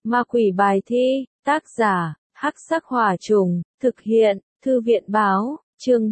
Ma quỷ bài thi, tác giả, Hắc Sắc Hỏa Trùng, thực hiện, Thư viện báo, chương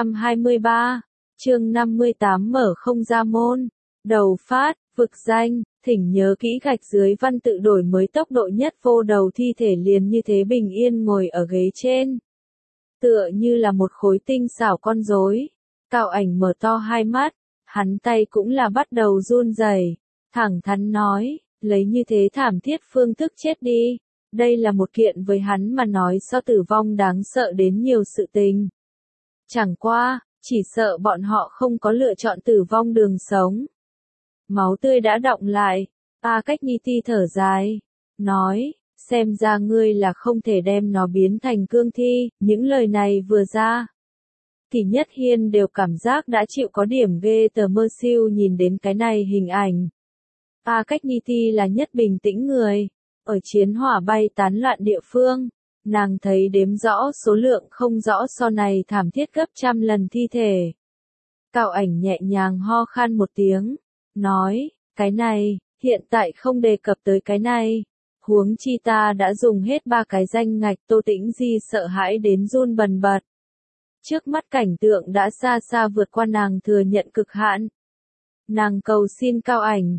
323, chương 58 mở không ra môn. Đầu phát, vực danh, thỉnh nhớ kỹ gạch dưới văn tự đổi mới tốc độ nhất vô đầu thi thể liền như thế bình yên ngồi ở ghế trên. Tựa như là một khối tinh xảo con rối. Cao Ảnh mở to hai mắt, hắn tay cũng là bắt đầu run rẩy, thẳng thắn nói, lấy như thế thảm thiết phương thức chết đi. Đây là một kiện với hắn mà nói so tử vong đáng sợ đến nhiều sự tình. Chẳng qua, chỉ sợ bọn họ không có lựa chọn tử vong đường sống. Máu tươi đã đọng lại, A Cách Nhi Ti thở dài, nói, xem ra ngươi là không thể đem nó biến thành cương thi. Những lời này vừa ra, Kỷ Nhất Hiên đều cảm giác đã chịu có điểm ghê tờ mơ siêu nhìn đến cái này hình ảnh. A Cách Nhi Ti là nhất bình tĩnh người, ở chiến hỏa bay tán loạn địa phương, nàng thấy đếm rõ số lượng không rõ so này thảm thiết gấp trăm lần thi thể. Cao Ảnh nhẹ nhàng ho khan một tiếng, nói, cái này, hiện tại không đề cập tới cái này. Huống chi ta đã dùng hết 3 cái danh ngạch. Tô Tĩnh Di sợ hãi đến run bần bật. Trước mắt cảnh tượng đã xa xa vượt qua nàng thừa nhận cực hạn. Nàng cầu xin Cao Ảnh,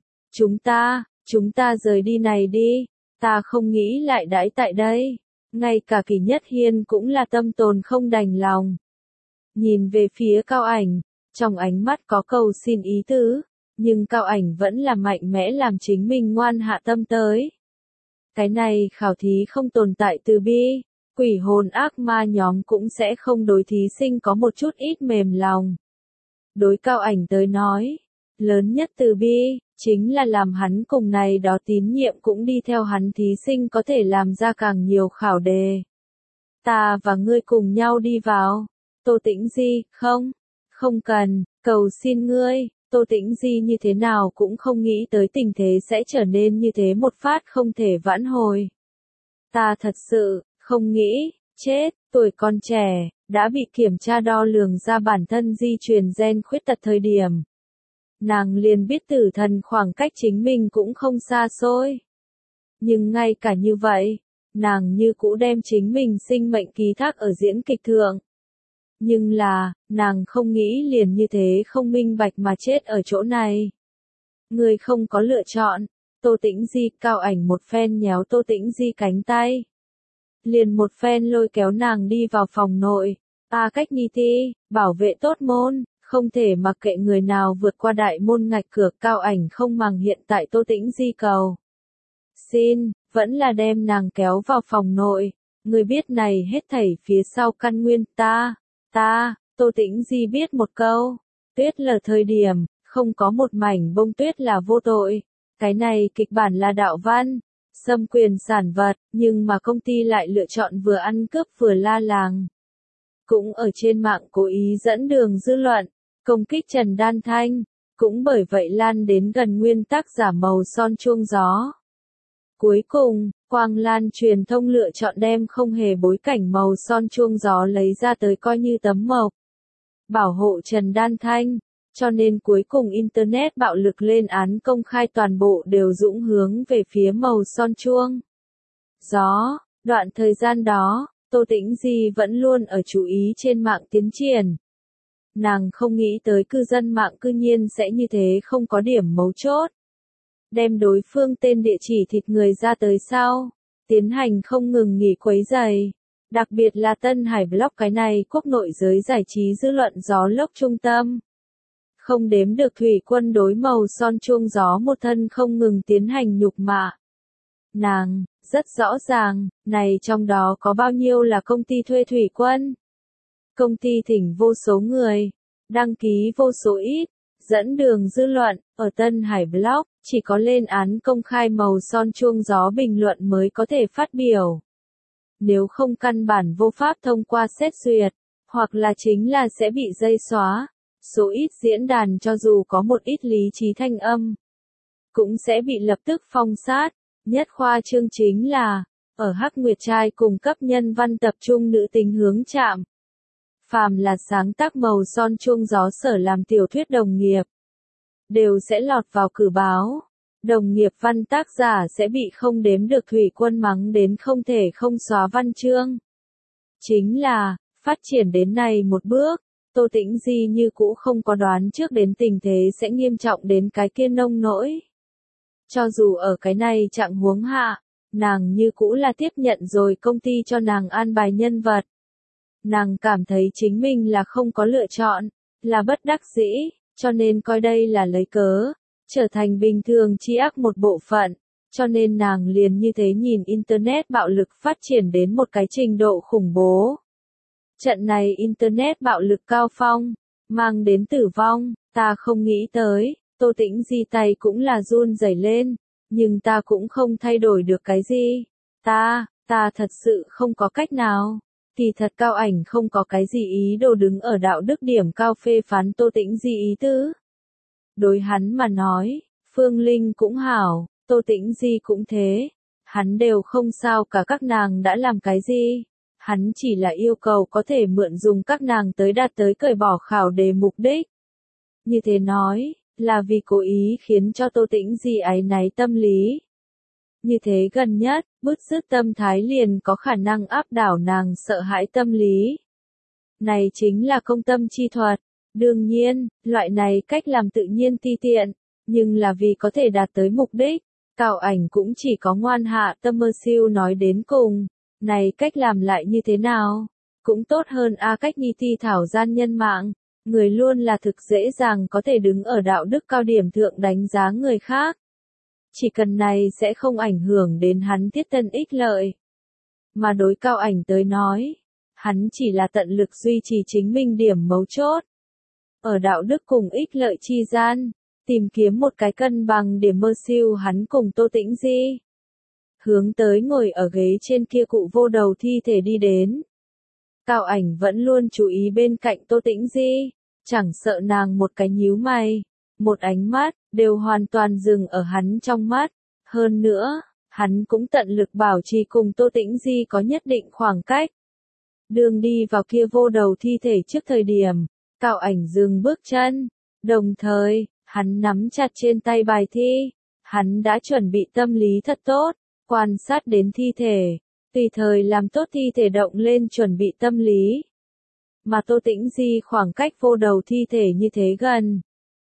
chúng ta rời đi này đi, ta không nghĩ lại đãi tại đây. Ngay cả Kỷ Nhất Hiên cũng là tâm tồn không đành lòng. Nhìn về phía Cao Ảnh, trong ánh mắt có cầu xin ý tứ, nhưng Cao Ảnh vẫn là mạnh mẽ làm chính mình ngoan hạ tâm tới. Cái này khảo thí không tồn tại từ bi, quỷ hồn ác ma nhóm cũng sẽ không đối thí sinh có một chút ít mềm lòng. Đối Cao Ảnh tới nói, lớn nhất từ bi, chính là làm hắn cùng này đó tín nhiệm cũng đi theo hắn thí sinh có thể làm ra càng nhiều khảo đề. Ta và ngươi cùng nhau đi vào. Tô Tĩnh Di, không cần, cầu xin ngươi. Tô Tĩnh Di như thế nào cũng không nghĩ tới tình thế sẽ trở nên như thế một phát không thể vãn hồi. Ta thật sự, không nghĩ, chết, tuổi còn trẻ, đã bị kiểm tra đo lường ra bản thân di truyền gen khuyết tật thời điểm. Nàng liền biết tử thần khoảng cách chính mình cũng không xa xôi. Nhưng ngay cả như vậy, nàng như cũ đem chính mình sinh mệnh ký thác ở diễn kịch thượng. Nhưng là, nàng không nghĩ liền như thế không minh bạch mà chết ở chỗ này. Người không có lựa chọn. Tô Tĩnh Di, Cao Ảnh một phen nhéo Tô Tĩnh Di cánh tay. Liền một phen lôi kéo nàng đi vào phòng nội. A Cách Nhi Ti, bảo vệ tốt môn, không thể mặc kệ người nào vượt qua đại môn ngạch cửa. Cao Ảnh không màng hiện tại Tô Tĩnh Di cầu xin, vẫn là đem nàng kéo vào phòng nội. Người biết này hết thảy phía sau căn nguyên. Tô Tĩnh Di biết một câu, tuyết lở thời điểm, không có một mảnh bông tuyết là vô tội. Cái này kịch bản là đạo văn, xâm quyền sản vật, nhưng mà công ty lại lựa chọn vừa ăn cướp vừa la làng. Cũng ở trên mạng cố ý dẫn đường dư luận, công kích Trần Đan Thanh, cũng bởi vậy lan đến gần nguyên tác giả màu son chuông gió. Cuối cùng, Quang Lan truyền thông lựa chọn đem không hề bối cảnh màu son chuông gió lấy ra tới coi như tấm mộc. Bảo hộ Trần Đan Thanh, cho nên cuối cùng Internet bạo lực lên án công khai toàn bộ đều dũng hướng về phía màu son chuông gió. Đoạn thời gian đó, Tô Tĩnh Di vẫn luôn ở chú ý trên mạng tiến triển. Nàng không nghĩ tới cư dân mạng cư nhiên sẽ như thế không có điểm mấu chốt. Đem đối phương tên địa chỉ thịt người ra tới sau, tiến hành không ngừng nghỉ quấy rầy. Đặc biệt là Tân Hải Blog cái này quốc nội giới giải trí dư luận gió lốc trung tâm. Không đếm được thủy quân đối màu son chuông gió một thân không ngừng tiến hành nhục mạ. Nàng, rất rõ ràng, này trong đó có bao nhiêu là công ty thuê thủy quân. Công ty thỉnh vô số người, đăng ký vô số ít, dẫn đường dư luận, ở Tân Hải Blog, chỉ có lên án công khai màu son chuông gió bình luận mới có thể phát biểu. Nếu không căn bản vô pháp thông qua xét duyệt, hoặc là chính là sẽ bị dây xóa. Số ít diễn đàn cho dù có một ít lý trí thanh âm, cũng sẽ bị lập tức phong sát. Nhất khoa trương chính là, ở Hắc Nguyệt Trai cung cấp nhân văn tập trung nữ tính hướng chạm. Phàm là sáng tác màu son chuông gió sở làm tiểu thuyết đồng nghiệp, đều sẽ lọt vào cử báo. Đồng nghiệp văn tác giả sẽ bị không đếm được thủy quân mắng đến không thể không xóa văn chương. Chính là, phát triển đến này một bước, Tô Tĩnh Di như cũ không có đoán trước đến tình thế sẽ nghiêm trọng đến cái kia nông nỗi. Cho dù ở cái này trạng huống hạ, nàng như cũ là tiếp nhận rồi công ty cho nàng an bài nhân vật. Nàng cảm thấy chính mình là không có lựa chọn, là bất đắc dĩ, cho nên coi đây là lấy cớ, trở thành bình thường tri ác một bộ phận, cho nên nàng liền như thế nhìn Internet bạo lực phát triển đến một cái trình độ khủng bố. Trận này Internet bạo lực cao phong, mang đến tử vong, ta không nghĩ tới, Tô Tĩnh Di tay cũng là run rẩy lên, nhưng ta cũng không thay đổi được cái gì. Ta thật sự không có cách nào. Thì thật Cao Ảnh không có cái gì ý đồ đứng ở đạo đức điểm cao phê phán Tô Tĩnh Di ý tứ. Đối hắn mà nói, Phương Linh cũng hảo, Tô Tĩnh Di cũng thế. Hắn đều không sao cả các nàng đã làm cái gì. Hắn chỉ là yêu cầu có thể mượn dùng các nàng tới đạt tới cởi bỏ khảo đề mục đích. Như thế nói, là vì cố ý khiến cho Tô Tĩnh Di áy náy tâm lý. Như thế gần nhất, bứt rứt tâm thái liền có khả năng áp đảo nàng sợ hãi tâm lý. Này chính là công tâm chi thuật. Đương nhiên, loại này cách làm tự nhiên ti tiện, nhưng là vì có thể đạt tới mục đích. Cao Ảnh cũng chỉ có ngoan hạ tâm mơ siêu nói đến cùng. Này cách làm lại như thế nào? Cũng tốt hơn cách nhi ti thảo gian nhân mạng. Người luôn là thực dễ dàng có thể đứng ở đạo đức cao điểm thượng đánh giá người khác. Chỉ cần này sẽ không ảnh hưởng đến hắn thiết thân ích lợi. Mà đối Cao Ảnh tới nói, hắn chỉ là tận lực duy trì chính mình điểm mấu chốt. Ở đạo đức cùng ích lợi chi gian, tìm kiếm một cái cân bằng điểm mơ siêu hắn cùng Tô Tĩnh Di. Hướng tới ngồi ở ghế trên kia cụ vô đầu thi thể đi đến. Cao Ảnh vẫn luôn chú ý bên cạnh Tô Tĩnh Di, chẳng sợ nàng một cái nhíu mày, một ánh mắt, đều hoàn toàn dừng ở hắn trong mắt. Hơn nữa, hắn cũng tận lực bảo trì cùng Tô Tĩnh Di có nhất định khoảng cách. Đường đi vào kia vô đầu thi thể trước thời điểm, Cao Ảnh dừng bước chân, đồng thời, hắn nắm chặt trên tay bài thi, hắn đã chuẩn bị tâm lý thật tốt, quan sát đến thi thể, tùy thời làm tốt thi thể động lên chuẩn bị tâm lý. Mà Tô Tĩnh Di khoảng cách vô đầu thi thể như thế gần,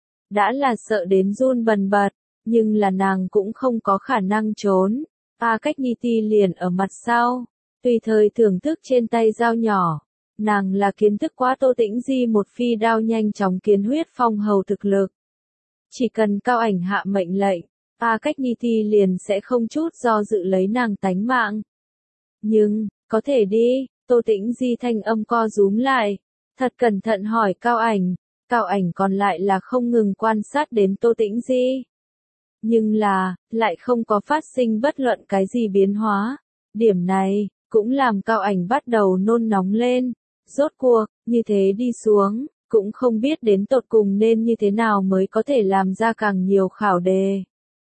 đã là sợ đến run bần bật, nhưng là nàng cũng không có khả năng trốn. Cách nhi ti liền ở mặt sau, tùy thời thưởng thức trên tay dao nhỏ. Nàng là kiến thức quá Tô Tĩnh Di một phi đao nhanh chóng kiến huyết phong hầu thực lực. Chỉ cần Cao Ảnh hạ mệnh lệnh, cách nhi ti liền sẽ không chút do dự lấy nàng tánh mạng. Nhưng, có thể đi, Tô Tĩnh Di thanh âm co rúm lại, thật cẩn thận hỏi Cao Ảnh. Cao Ảnh còn lại là không ngừng quan sát đến Tô Tĩnh Di. Nhưng là, lại không có phát sinh bất luận cái gì biến hóa. Điểm này, cũng làm Cao Ảnh bắt đầu nôn nóng lên. Rốt cuộc, như thế đi xuống, cũng không biết đến tột cùng nên như thế nào mới có thể làm ra càng nhiều khảo đề.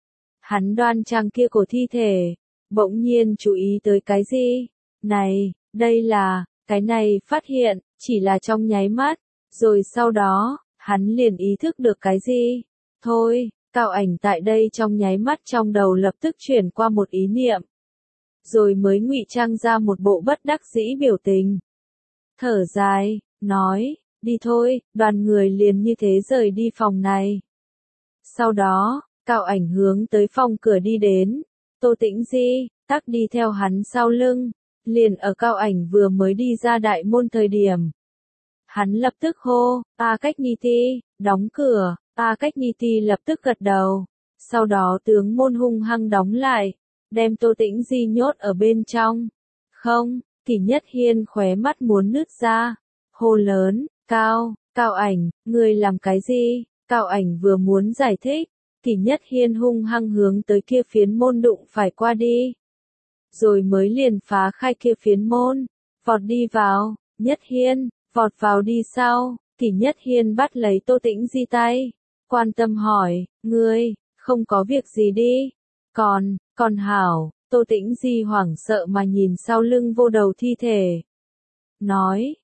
Hắn đoan trang kia của thi thể, bỗng nhiên chú ý tới cái gì? Này, đây là, cái này phát hiện, chỉ là trong nháy mắt, rồi sau đó, hắn liền ý thức được cái gì? Thôi, Cao Ảnh tại đây trong nháy mắt trong đầu lập tức chuyển qua một ý niệm. Rồi mới ngụy trang ra một bộ bất đắc dĩ biểu tình. Thở dài, nói, đi thôi, đoàn người liền như thế rời đi phòng này. Sau đó, Cao Ảnh hướng tới phòng cửa đi đến, Tô Tĩnh Di, tắc đi theo hắn sau lưng, liền ở Cao Ảnh vừa mới đi ra đại môn thời điểm. Hắn lập tức hô, cách nhi ti, đóng cửa, cách nhi ti lập tức gật đầu, sau đó tướng môn hung hăng đóng lại, đem Tô Tĩnh Di nhốt ở bên trong. Không, Kỷ Nhất Hiên khóe mắt muốn nứt ra, hô lớn, Cao Ảnh, ngươi làm cái gì? Cao Ảnh vừa muốn giải thích, Kỷ Nhất Hiên hung hăng hướng tới kia phiến môn đụng phải qua đi. Rồi mới liền phá khai kia phiến môn, vọt đi vào, Nhất Hiên, vọt vào đi sau, Kỷ Nhất Hiên bắt lấy Tô Tĩnh Di tay, quan tâm hỏi, ngươi, không có việc gì đi, còn hảo, Tô Tĩnh Di hoảng sợ mà nhìn sau lưng vô đầu thi thể. Nói,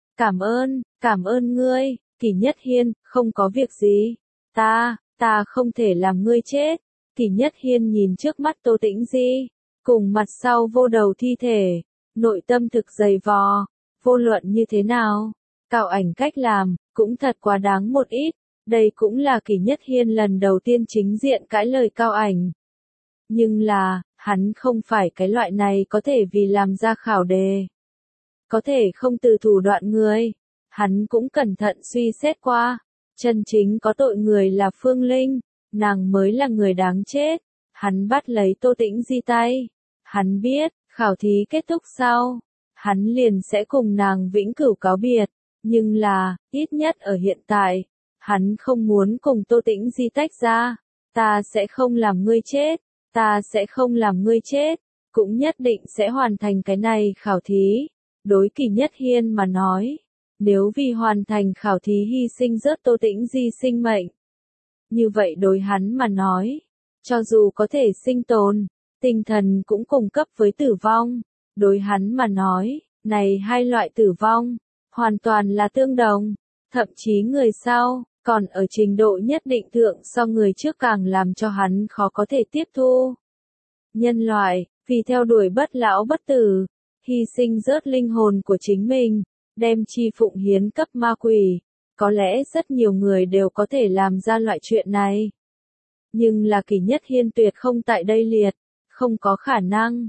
cảm ơn ngươi, Kỷ Nhất Hiên, không có việc gì, ta không thể làm ngươi chết. Kỳ Nhất Hiên nhìn trước mắt Tô Tĩnh Di, cùng mặt sau vô đầu thi thể, nội tâm thực dày vò, vô luận như thế nào, Cao Ảnh cách làm, cũng thật quá đáng một ít, đây cũng là Kỳ Nhất Hiên lần đầu tiên chính diện cãi lời Cao Ảnh. Nhưng là, hắn không phải cái loại này có thể vì làm ra khảo đề, có thể không từ thủ đoạn người, hắn cũng cẩn thận suy xét qua, chân chính có tội người là Phương Linh, nàng mới là người đáng chết, hắn bắt lấy Tô Tĩnh Di tay, hắn biết, khảo thí kết thúc sau, hắn liền sẽ cùng nàng vĩnh cửu cáo biệt, nhưng là, ít nhất ở hiện tại, hắn không muốn cùng Tô Tĩnh Di tách ra, ta sẽ không làm ngươi chết, ta sẽ không làm ngươi chết, cũng nhất định sẽ hoàn thành cái này khảo thí. Đối Kỳ Nhất Hiên mà nói, nếu vì hoàn thành khảo thí hy sinh rớt Tô Tĩnh Di sinh mệnh, như vậy đối hắn mà nói, cho dù có thể sinh tồn, tinh thần cũng cùng cấp với tử vong, đối hắn mà nói, này hai loại tử vong, hoàn toàn là tương đồng, thậm chí người sau, còn ở trình độ nhất định thượng so người trước càng làm cho hắn khó có thể tiếp thu. Nhân loại, vì theo đuổi bất lão bất tử, hy sinh rớt linh hồn của chính mình, đem chi phụng hiến cấp ma quỷ, có lẽ rất nhiều người đều có thể làm ra loại chuyện này. Nhưng là Kỳ Nhất Hiên tuyệt không tại đây liệt, không có khả năng,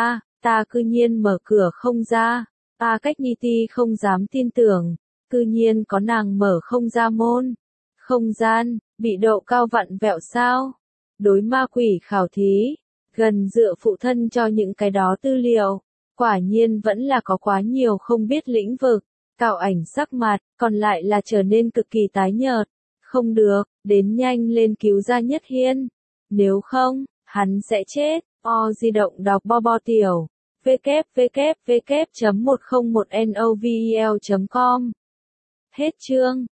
ta cư nhiên mở cửa không ra, Cách Nhi Ti không dám tin tưởng, cư nhiên có nàng mở không ra môn, không gian, bị độ cao vặn vẹo sao, đối ma quỷ khảo thí, gần dựa phụ thân cho những cái đó tư liệu, quả nhiên vẫn là có quá nhiều không biết lĩnh vực, Cao Ảnh sắc mặt, còn lại là trở nên cực kỳ tái nhợt, không được, đến nhanh lên cứu ra Nhất Hiên, nếu không, hắn sẽ chết, di động đọc bo bo tiểu, www.101novel.com. Hết chương.